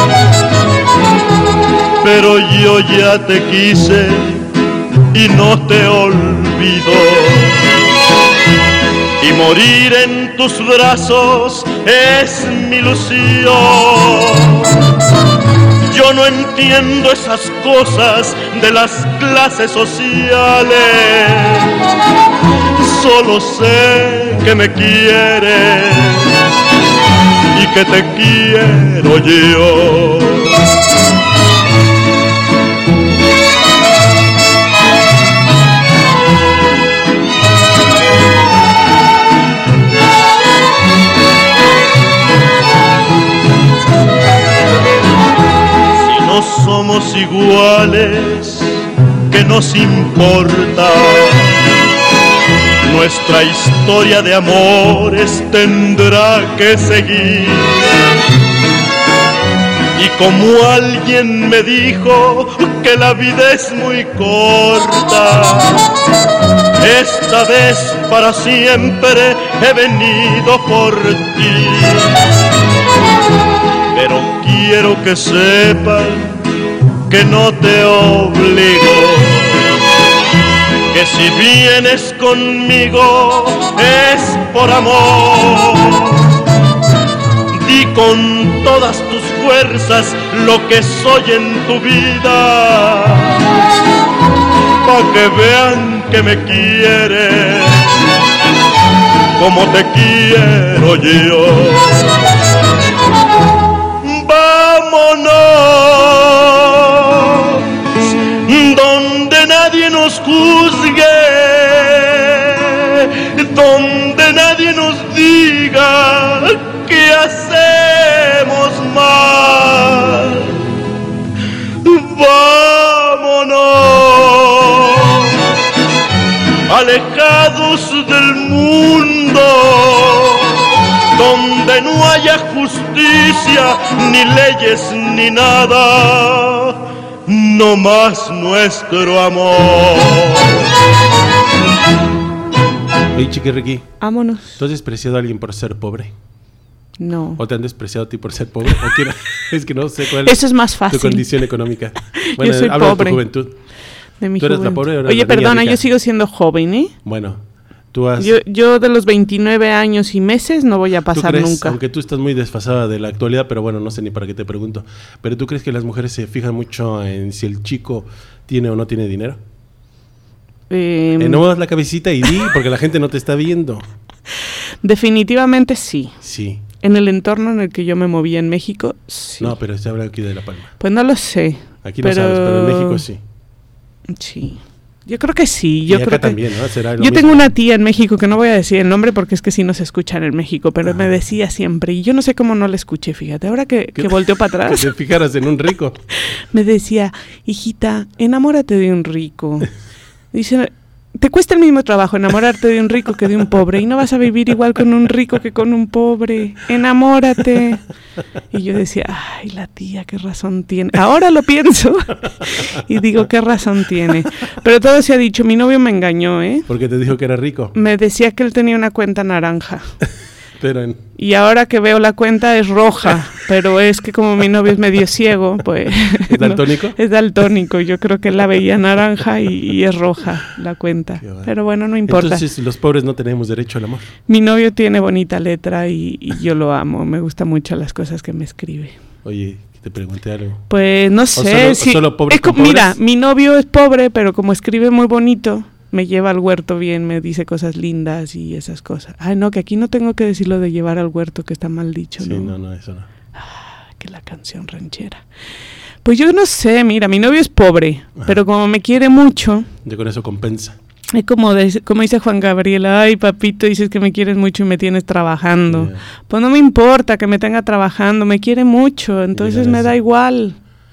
Speaker 1: Pero yo ya te quise y no te olvido, y morir en tus brazos es mi ilusión. Yo no entiendo esas cosas de las clases sociales, solo sé que me quieres y que te quiero yo. Somos iguales, ¿qué nos importa? Nuestra historia de amores tendrá que seguir. Y como alguien me dijo que la vida es muy corta, esta vez para siempre he venido por ti. Pero quiero que sepan que no te obligo, que si vienes conmigo es por amor. Di con todas tus fuerzas lo que soy en tu vida, pa' que vean que me quieres como te quiero yo. Donde nadie nos juzgue, donde nadie nos diga que hacemos mal. Vámonos, alejados del mundo, donde no haya justicia, ni leyes, ni nada, no más nuestro amor.
Speaker 3: Oye, Chiquirriqui,
Speaker 2: vámonos.
Speaker 3: ¿Tú has despreciado a alguien por ser pobre?
Speaker 2: No.
Speaker 3: ¿O te han despreciado a ti por ser pobre? Es que no sé cuál
Speaker 2: Eso es más fácil.
Speaker 3: Tu condición económica. Bueno,
Speaker 2: yo soy
Speaker 3: habla
Speaker 2: pobre.
Speaker 3: de tu juventud.
Speaker 2: De mi
Speaker 3: ¿Tú eres
Speaker 2: juventud.
Speaker 3: la pobre o eres
Speaker 2: Oye,
Speaker 3: la
Speaker 2: perdona,
Speaker 3: rica?
Speaker 2: yo sigo siendo joven, ¿eh?
Speaker 3: Bueno, tú has...
Speaker 2: Yo de los 29 años y meses no voy a pasar nunca.
Speaker 3: Aunque tú estás muy desfasada de la actualidad, pero bueno, no sé ni para qué te pregunto. ¿Pero tú crees que las mujeres se fijan mucho en si el chico tiene o no tiene dinero? No muevas la cabecita y di, porque la gente no te está viendo.
Speaker 2: Definitivamente sí.
Speaker 3: Sí.
Speaker 2: En el entorno en el que yo me movía en México, sí.
Speaker 3: No, pero se habla aquí de La Palma.
Speaker 2: Pues no lo sé.
Speaker 3: Aquí no sabes, pero en México sí.
Speaker 2: Sí. Yo creo que sí.
Speaker 3: Y
Speaker 2: yo
Speaker 3: acá
Speaker 2: creo que
Speaker 3: también, ¿no? Será lo
Speaker 2: yo
Speaker 3: mismo.
Speaker 2: tengo una tía en México que no voy a decir el nombre porque es que sí no se escuchan en México, pero me decía siempre, y yo no sé cómo no la escuché, fíjate, ahora que volteó para atrás.
Speaker 3: Que te fijaras en un rico.
Speaker 2: Me decía, hijita, enamórate de un rico. Dice, te cuesta el mismo trabajo enamorarte de un rico que de un pobre y no vas a vivir igual con un rico que con un pobre. Enamórate. Y yo decía, ay, la tía, qué razón tiene. Ahora lo pienso y digo, qué razón tiene. Pero todo se ha dicho, mi novio me engañó, ¿eh?
Speaker 3: Porque te dijo que era rico.
Speaker 2: Me decía que él tenía una cuenta naranja.
Speaker 3: Pero
Speaker 2: Y ahora que veo la cuenta es roja, pero es que como mi novio es medio ciego, pues...
Speaker 3: ¿Es daltónico?
Speaker 2: No, es daltónico, yo creo que él la veía naranja y es roja la cuenta. Pero bueno, no importa.
Speaker 3: Entonces los pobres no tenemos derecho al amor.
Speaker 2: Mi novio tiene bonita letra y yo lo amo, me gustan mucho las cosas que me escribe.
Speaker 3: Oye, que te pregunté algo.
Speaker 2: Pues no sé,
Speaker 3: solo pobres con
Speaker 2: mira,
Speaker 3: pobres.
Speaker 2: mi novio es pobre, pero como escribe muy bonito... Me lleva al huerto bien, me dice cosas lindas y esas cosas. Ay, no, que aquí no tengo que decir lo de llevar al huerto, que está mal dicho, ¿no?
Speaker 3: Sí, no, eso no.
Speaker 2: Que la canción ranchera. Pues yo no sé, mira, mi novio es pobre, pero como me quiere mucho...
Speaker 3: Ya con eso compensa.
Speaker 2: Es como dice Juan Gabriel, ay, papito, dices que me quieres mucho y me tienes trabajando. Pues no me importa que me tenga trabajando, me quiere mucho, entonces me da igual.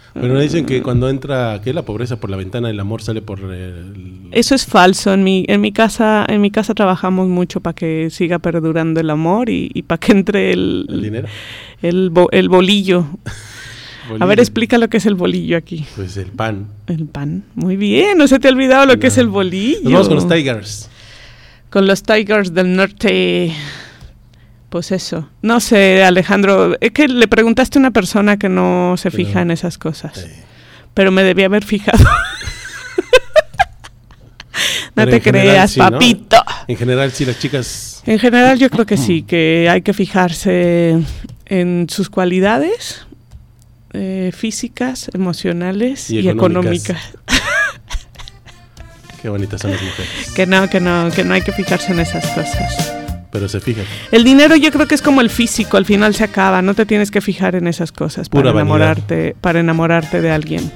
Speaker 3: Pero dicen que cuando entra la pobreza por la ventana, el amor sale por
Speaker 2: Eso es falso. En mi casa trabajamos mucho para que siga perdurando el amor y para que entre el
Speaker 3: dinero.
Speaker 2: El bolillo. A ver, explica lo que es el bolillo aquí.
Speaker 3: Pues el pan.
Speaker 2: El pan. Muy bien, no se te ha olvidado lo que es el bolillo.
Speaker 3: Nos vamos con los Tigers.
Speaker 2: Con los Tigers del Norte. Pues eso. No sé, Alejandro, es que le preguntaste a una persona que no se fija en esas cosas. Pero me debía haber fijado. No te creas, sí, papito.
Speaker 3: ¿No? En general, sí, las chicas...
Speaker 2: En general yo creo que sí, que hay que fijarse en sus cualidades físicas, emocionales y económicas.
Speaker 3: Qué bonitas son las mujeres.
Speaker 2: Que no hay que fijarse en esas cosas.
Speaker 3: Pero se fijan.
Speaker 2: El dinero yo creo que es como el físico, al final se acaba, no te tienes que fijar en esas cosas para enamorarte de alguien.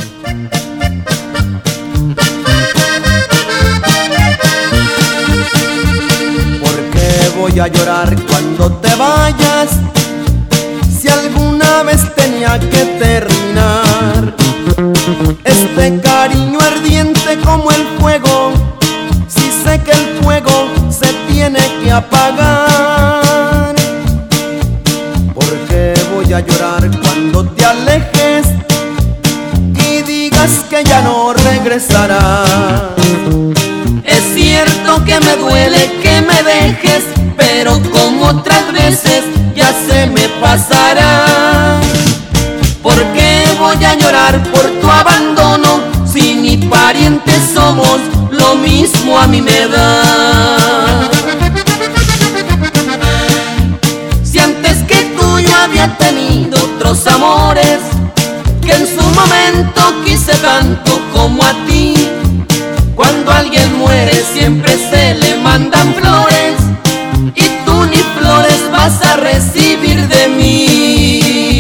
Speaker 9: ¿Por qué voy a llorar cuando te vayas? Si alguna vez tenía que terminar este cariño ardiente como el fuego, si sé que el fuego se tiene que apagar. ¿Por qué voy a llorar cuando te alejes y digas que ya no regresarás?
Speaker 5: Es cierto que me duele que me dejes, pero como otras veces ya se me pasará. ¿Por qué voy a llorar por tu abandono? Si ni parientes somos, lo mismo a mí me da. Si antes que tú yo había tenido otros amores, que en su momento quise tanto como a ti. Cuando alguien muere siempre se le mandan flores, y tú ni flores vas a recibir de mí.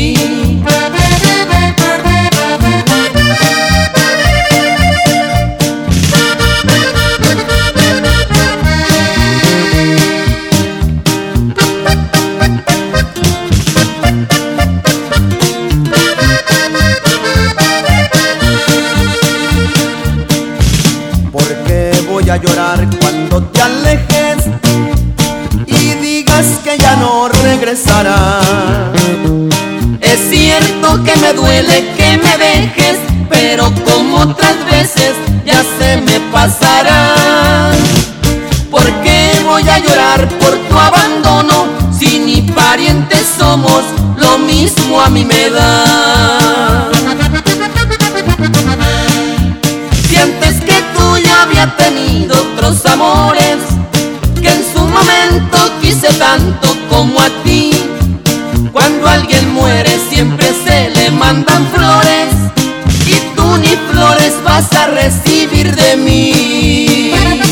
Speaker 9: Voy a llorar cuando te alejes y digas que ya no regresarás.
Speaker 5: Es cierto que me duele que me dejes, pero como otras veces ya se me pasará. ¿Por qué voy a llorar por tu abandono? Si ni parientes somos, lo mismo a mí me da. Si antes que tú ya había tenido otros amores, que en su momento quise tanto como a ti. Cuando alguien muere siempre se le mandan flores, y tú ni flores vas a recibir de mí.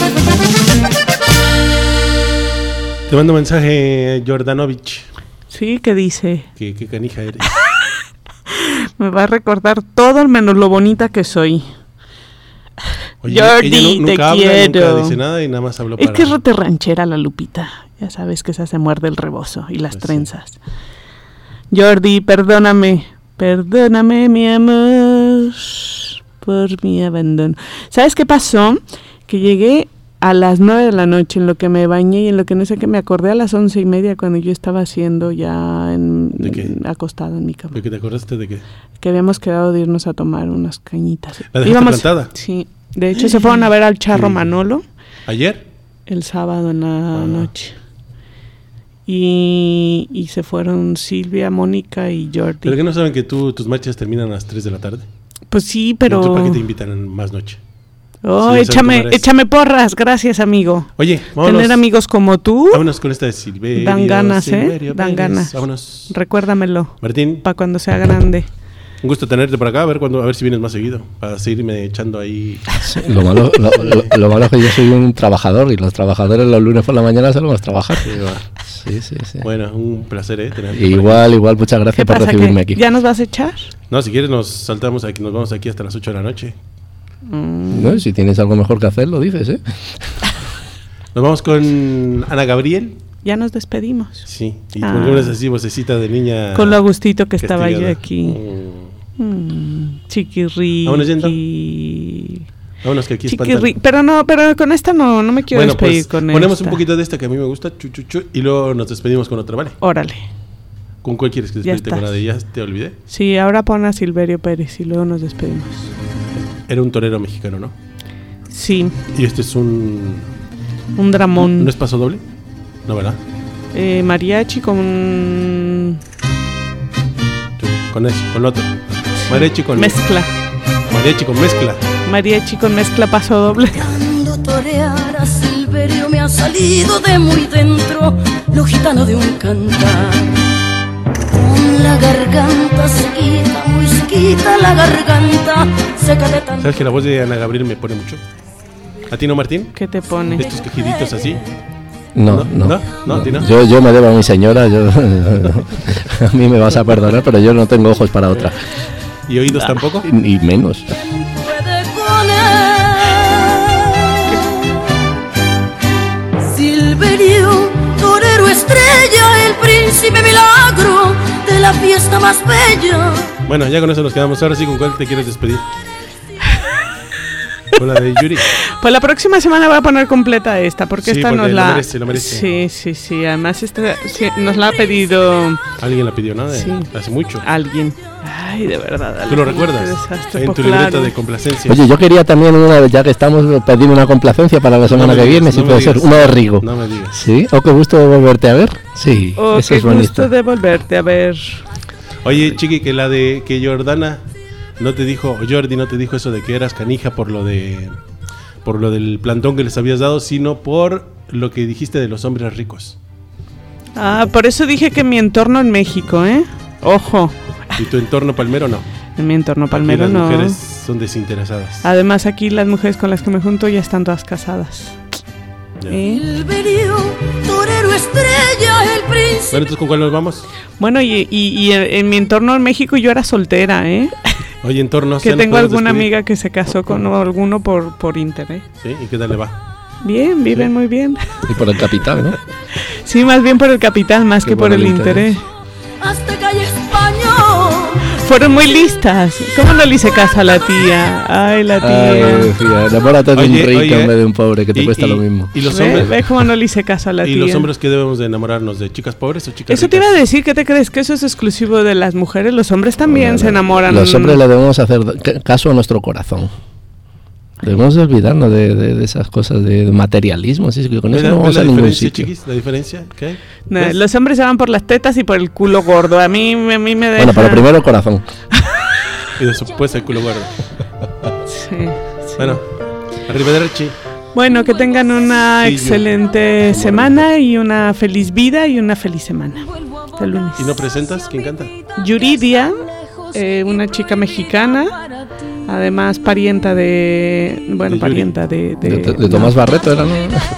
Speaker 3: Te mando un mensaje, Jordanovich.
Speaker 2: Sí, ¿qué dice?
Speaker 3: ¿Qué canija eres?
Speaker 2: Me va a recordar todo menos lo bonita que soy.
Speaker 3: Oye,
Speaker 2: Jordi,
Speaker 3: nunca
Speaker 2: te
Speaker 3: habla,
Speaker 2: quiero.
Speaker 3: Nunca dice nada y nada más habló para...
Speaker 2: Es que es rote ranchera la Lupita. Ya sabes que esa se muerde el rebozo y las trenzas. Sí. Jordi, perdóname. Perdóname, mi amor, por mi abandono. ¿Sabes qué pasó? Que llegué a las 9 de la noche, en lo que me bañé y en lo que no sé qué, me acordé a las 11:30 cuando yo estaba haciendo ya acostado en mi cama.
Speaker 3: ¿De qué te acordaste de qué?
Speaker 2: Que habíamos quedado de irnos a tomar unas cañitas.
Speaker 3: ¿La dejaste plantada?
Speaker 2: Sí. De hecho, se fueron a ver al Charro Manolo.
Speaker 3: ¿Ayer?
Speaker 2: El sábado en la noche. Y se fueron Silvia, Mónica y Jordi.
Speaker 3: ¿Pero que no saben que tus marchas terminan a las 3 de la tarde?
Speaker 2: Pues sí, pero...
Speaker 3: ¿Para qué te invitan más noche?
Speaker 2: Oh, sí, échame porras, gracias, amigo.
Speaker 3: Oye, vámonos.
Speaker 2: Tener amigos como tú.
Speaker 3: Vámonos con esta de Silverio.
Speaker 2: Dan ganas,
Speaker 3: Silverio
Speaker 2: Dan ganas.
Speaker 3: Vámonos.
Speaker 2: Recuérdamelo.
Speaker 3: Martín.
Speaker 2: Para cuando sea grande.
Speaker 3: Un gusto tenerte por acá, a ver si vienes más seguido, para seguirme echando ahí.
Speaker 7: Sí, lo malo es que yo soy un trabajador y los trabajadores los lunes por la mañana salimos a trabajar. Sí.
Speaker 3: Bueno, un placer, tenerte.
Speaker 7: Igual, muchas gracias por recibirme aquí.
Speaker 2: ¿Ya nos vas a echar?
Speaker 3: No, si quieres nos saltamos aquí, nos vamos aquí hasta las 8 de la noche.
Speaker 7: No, si tienes algo mejor que hacer, lo dices, ¿eh?
Speaker 3: Nos vamos con Ana Gabriel.
Speaker 2: Ya nos despedimos.
Speaker 3: Sí, y ponemos así vocecita de niña.
Speaker 2: Con lo gustito que castigada. Estaba yo aquí. Chiquirri.
Speaker 3: Vámonos yendo. Vámonos que aquí espantan.
Speaker 2: Pero con esta no me quiero despedir
Speaker 3: pues, ponemos un poquito de esta que a mí me gusta, y luego nos despedimos con otra, ¿vale?
Speaker 2: Órale.
Speaker 3: ¿Con cuál quieres que despedirte? ¿Con la de Ya te olvidé?
Speaker 2: Sí, ahora pon a Silverio Pérez y luego nos despedimos.
Speaker 3: Era un torero mexicano, ¿no?
Speaker 2: Sí.
Speaker 3: Y este es un
Speaker 2: dramón.
Speaker 3: ¿No es paso doble? No, ¿verdad?
Speaker 2: Mariachi con
Speaker 3: eso, con lo otro. Mariachi con
Speaker 2: mezcla.
Speaker 3: Mariachi con mezcla.
Speaker 2: Mariachi con mezcla, paso doble.
Speaker 8: Cuando torear a Silverio me ha salido de muy dentro lo gitano de un cantar. Con la garganta sequita, muy sequita la garganta, seca de tanto.
Speaker 3: ¿Sabes que la voz de Ana Gabriel me pone mucho? ¿A ti no, Martín?
Speaker 2: ¿Qué te pone?
Speaker 3: Estos quejiditos así.
Speaker 7: No.
Speaker 3: ¿A ti no?
Speaker 7: Yo me debo a mi señora, a mí me vas a perdonar, pero yo no tengo ojos para otra.
Speaker 3: ¿Y oídos tampoco?
Speaker 7: Ni menos.
Speaker 8: Silverio, torero estrella, el príncipe milagro de la fiesta más bella.
Speaker 3: Bueno, ya con eso nos quedamos. Ahora sí, ¿con cuál te quieres despedir? Con la de Yuri.
Speaker 2: Pues la próxima semana voy a poner completa esta, porque esta nos la...
Speaker 3: Lo merece.
Speaker 2: Sí. Además esta nos la ha pedido...
Speaker 3: Alguien la pidió, ¿no?
Speaker 2: Sí.
Speaker 3: Hace mucho.
Speaker 2: Alguien. Ay, de verdad.
Speaker 3: ¿Tú lo recuerdas? En tu libreta de complacencia.
Speaker 7: Oye, yo quería también ya que estamos pidiendo una complacencia para la semana que viene, si puede ser, una de Rigo.
Speaker 3: No me digas.
Speaker 7: ¿Sí? ¿O qué gusto de volverte a ver? Sí, eso es bonito.
Speaker 2: Qué gusto de volverte a ver.
Speaker 3: Oye, Chiqui, que la de que Jordana no te dijo, o Jordi no te dijo eso de que eras canija por lo del plantón que les habías dado, sino por lo que dijiste de los hombres ricos.
Speaker 2: Por eso dije que mi entorno en México, Ojo.
Speaker 3: ¿Y tu entorno palmero no?
Speaker 2: En mi entorno palmero no.
Speaker 3: Las mujeres son desinteresadas.
Speaker 2: Además aquí las mujeres con las que me junto ya están todas casadas.
Speaker 8: Silverio, torero estrella, el príncipe.
Speaker 3: Bueno, entonces ¿con cuál nos vamos?
Speaker 2: Bueno, y en mi entorno en México yo era soltera,
Speaker 3: Oye, entorno.
Speaker 2: Que tengo alguna amiga que se casó con alguno por interés.
Speaker 3: ¿Sí? ¿Y qué tal le va?
Speaker 2: Bien, viven muy bien.
Speaker 7: Y por el capital, ¿no?
Speaker 2: Sí, más bien por el capital, más que por el interés.
Speaker 8: Hasta calle Español.
Speaker 2: Fueron muy listas. ¿Cómo no le hice caso a la tía? Ay, la tía.
Speaker 7: Ay, tía, enamórate de un rico en vez de un pobre, que te cuesta lo mismo.
Speaker 3: ¿Y los hombres?
Speaker 2: ¿Ves cómo no le hice caso a la tía?
Speaker 3: ¿Y los hombres qué debemos de enamorarnos? ¿De chicas pobres o chicas
Speaker 2: Eso
Speaker 3: ricas?
Speaker 2: te iba a decir, ¿qué te crees? ¿Que eso es exclusivo de las mujeres? Los hombres también se enamoran.
Speaker 7: Los hombres le debemos hacer caso a nuestro corazón. Debemos de olvidarnos de esas cosas de materialismo, así que con eso no vamos a ningún sitio.
Speaker 3: Chiquis, ¿la diferencia? ¿Qué?
Speaker 2: No, los hombres se van por las tetas y por el culo gordo. A mí me deja...
Speaker 7: Bueno, pero primero el corazón.
Speaker 3: Y después el culo gordo.
Speaker 2: Sí.
Speaker 3: Bueno, arrivederci.
Speaker 2: Bueno, que tengan una excelente semana y una feliz vida y una feliz semana. Hasta el lunes.
Speaker 3: ¿Y no presentas? ¿Quién canta?
Speaker 2: Yuridia, una chica mexicana. Además, parienta de... Bueno, parienta de
Speaker 7: Tomás Barreto era, ¿no?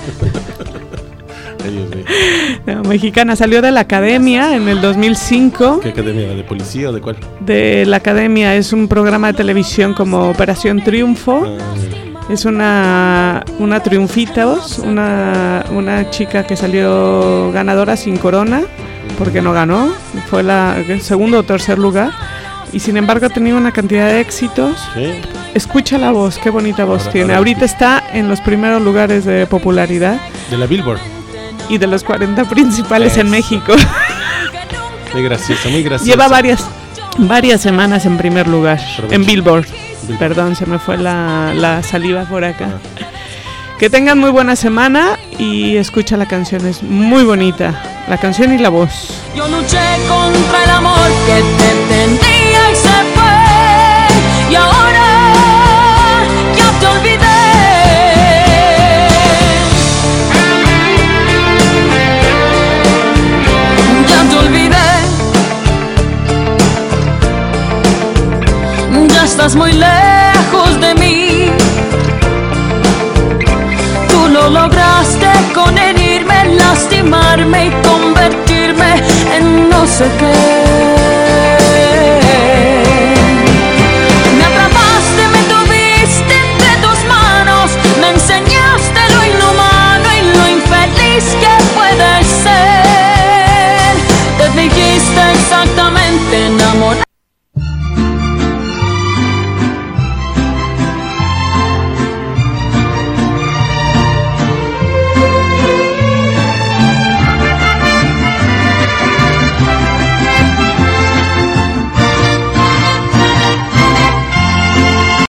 Speaker 2: No, mexicana. Salió de la academia en el 2005.
Speaker 3: ¿Qué academia? ¿De policía o de cuál?
Speaker 2: De la academia. Es un programa de televisión como Operación Triunfo. Es una triunfitos. Una chica que salió ganadora sin corona. Porque no ganó. Fue el segundo o tercer lugar. Y sin embargo ha tenido una cantidad de éxitos. ¿Sí? Escucha la voz, qué bonita voz tiene. Ahorita está en los primeros lugares de popularidad.
Speaker 3: De la Billboard.
Speaker 2: Y de los 40 principales en México.
Speaker 3: Muy graciosa, muy graciosa.
Speaker 2: Lleva varias semanas en primer lugar. En Billboard. Perdón, se me fue la saliva por acá. Que tengan muy buena semana y escucha la canción, es muy bonita. La canción y la voz.
Speaker 8: Yo luché contra el amor que te tenía y se fue. Y ahora ya te olvidé. Ya te olvidé. Ya estás muy lejos de mí. Tú lo lograste con herirme, lastimarme y convertirme en no sé qué.